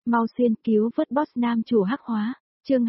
mau xuyên cứu vớt boss nam chủ hắc hóa, chương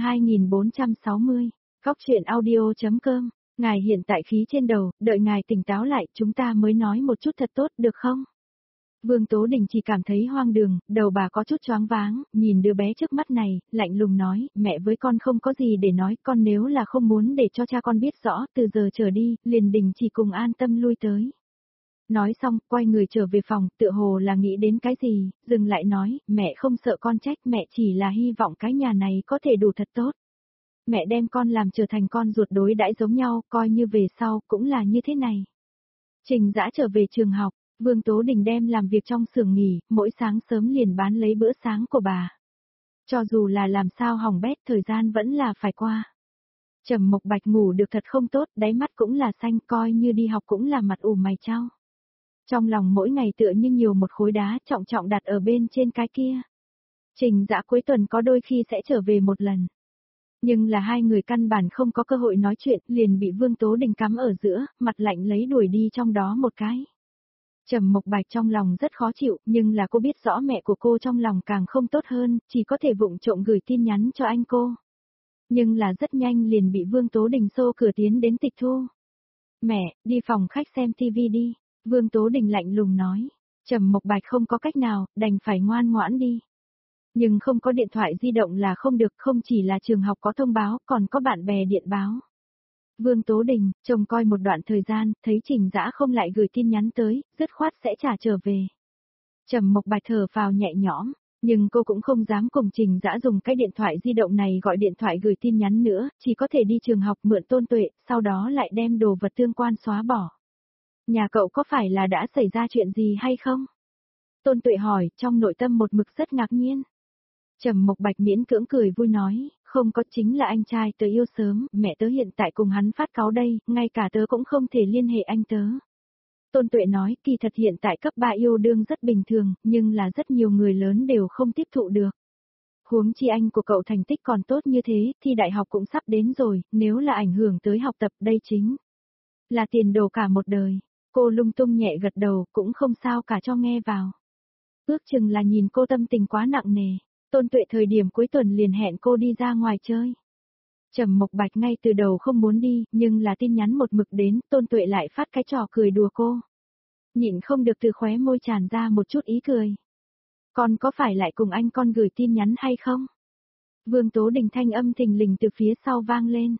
2460, góc truyện audio.com, ngài hiện tại khí trên đầu, đợi ngài tỉnh táo lại chúng ta mới nói một chút thật tốt được không? Vương Tố Đình chỉ cảm thấy hoang đường, đầu bà có chút choáng váng, nhìn đứa bé trước mắt này, lạnh lùng nói, mẹ với con không có gì để nói, con nếu là không muốn để cho cha con biết rõ, từ giờ trở đi, liền Đình chỉ cùng an tâm lui tới. Nói xong, quay người trở về phòng, tựa hồ là nghĩ đến cái gì, dừng lại nói, mẹ không sợ con trách, mẹ chỉ là hy vọng cái nhà này có thể đủ thật tốt. Mẹ đem con làm trở thành con ruột đối đãi giống nhau, coi như về sau, cũng là như thế này. Trình Dã trở về trường học, Vương Tố Đình đem làm việc trong xưởng nghỉ, mỗi sáng sớm liền bán lấy bữa sáng của bà. Cho dù là làm sao hỏng bét, thời gian vẫn là phải qua. Trầm Mộc Bạch ngủ được thật không tốt, đáy mắt cũng là xanh, coi như đi học cũng là mặt ủ mày chau. Trong lòng mỗi ngày tựa như nhiều một khối đá trọng trọng đặt ở bên trên cái kia. Trình Dã cuối tuần có đôi khi sẽ trở về một lần. Nhưng là hai người căn bản không có cơ hội nói chuyện, liền bị Vương Tố Đình cắm ở giữa, mặt lạnh lấy đuổi đi trong đó một cái. Trầm Mộc Bạch trong lòng rất khó chịu, nhưng là cô biết rõ mẹ của cô trong lòng càng không tốt hơn, chỉ có thể vụng trộm gửi tin nhắn cho anh cô. Nhưng là rất nhanh liền bị Vương Tố Đình xô cửa tiến đến tịch thu. Mẹ, đi phòng khách xem tivi đi, Vương Tố Đình lạnh lùng nói. Trầm Mộc Bạch không có cách nào, đành phải ngoan ngoãn đi. Nhưng không có điện thoại di động là không được, không chỉ là trường học có thông báo, còn có bạn bè điện báo. Vương Tố Đình, trông coi một đoạn thời gian, thấy Trình Dã không lại gửi tin nhắn tới, dứt khoát sẽ trả trở về. Trầm Mộc Bạch thở phào nhẹ nhõm, nhưng cô cũng không dám cùng Trình Dã dùng cái điện thoại di động này gọi điện thoại gửi tin nhắn nữa, chỉ có thể đi trường học mượn Tôn Tuệ, sau đó lại đem đồ vật tương quan xóa bỏ. Nhà cậu có phải là đã xảy ra chuyện gì hay không? Tôn Tuệ hỏi, trong nội tâm một mực rất ngạc nhiên. Trầm Mộc Bạch miễn cưỡng cười vui nói, không có, chính là anh trai tớ yêu sớm, mẹ tớ hiện tại cùng hắn phát cáu đây, ngay cả tớ cũng không thể liên hệ anh tớ. Tôn Tuệ nói, kỳ thật hiện tại cấp 3 yêu đương rất bình thường, nhưng là rất nhiều người lớn đều không tiếp thụ được. Huống chi anh của cậu thành tích còn tốt như thế, thi đại học cũng sắp đến rồi, nếu là ảnh hưởng tới học tập đây chính là tiền đồ cả một đời. Cô lung tung nhẹ gật đầu, cũng không sao cả cho nghe vào. Ước chừng là nhìn cô tâm tình quá nặng nề. Tôn Tuệ thời điểm cuối tuần liền hẹn cô đi ra ngoài chơi. Trầm Mộc Bạch ngay từ đầu không muốn đi, nhưng là tin nhắn một mực đến, Tôn Tuệ lại phát cái trò cười đùa cô. Nhịn không được từ khóe môi tràn ra một chút ý cười. Con có phải lại cùng anh con gửi tin nhắn hay không? Vương Tố Đình thanh âm thình lình từ phía sau vang lên.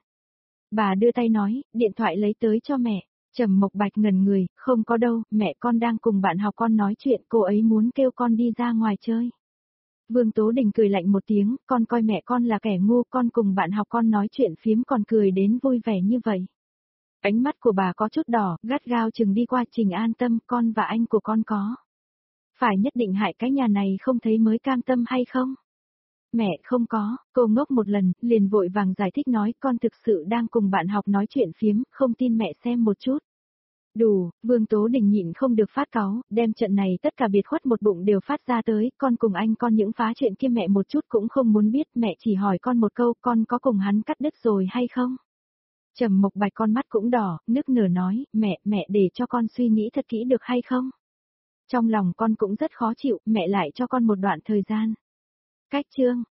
Bà đưa tay nói, điện thoại lấy tới cho mẹ. Trầm Mộc Bạch ngẩn người, không có đâu, mẹ con đang cùng bạn học con nói chuyện, cô ấy muốn kêu con đi ra ngoài chơi. Vương Tố Đình cười lạnh một tiếng, con coi mẹ con là kẻ ngu, con cùng bạn học con nói chuyện phiếm còn cười đến vui vẻ như vậy. Ánh mắt của bà có chút đỏ, gắt gao chừng đi qua Trình An Tâm, con và anh của con có. Phải nhất định hại cái nhà này không thấy mới cam tâm hay không? Mẹ không có, cô ngốc một lần, liền vội vàng giải thích nói con thực sự đang cùng bạn học nói chuyện phiếm, không tin mẹ xem một chút. Đủ, Vương Tố Đình nhịn không được phát cáu, đem trận này tất cả biệt khuất một bụng đều phát ra tới, con cùng anh con những phá chuyện kia mẹ một chút cũng không muốn biết, mẹ chỉ hỏi con một câu, con có cùng hắn cắt đứt rồi hay không? Trầm Mộc Bạch con mắt cũng đỏ, nức nở nói, mẹ để cho con suy nghĩ thật kỹ được hay không? Trong lòng con cũng rất khó chịu, mẹ lại cho con một đoạn thời gian. Cách chương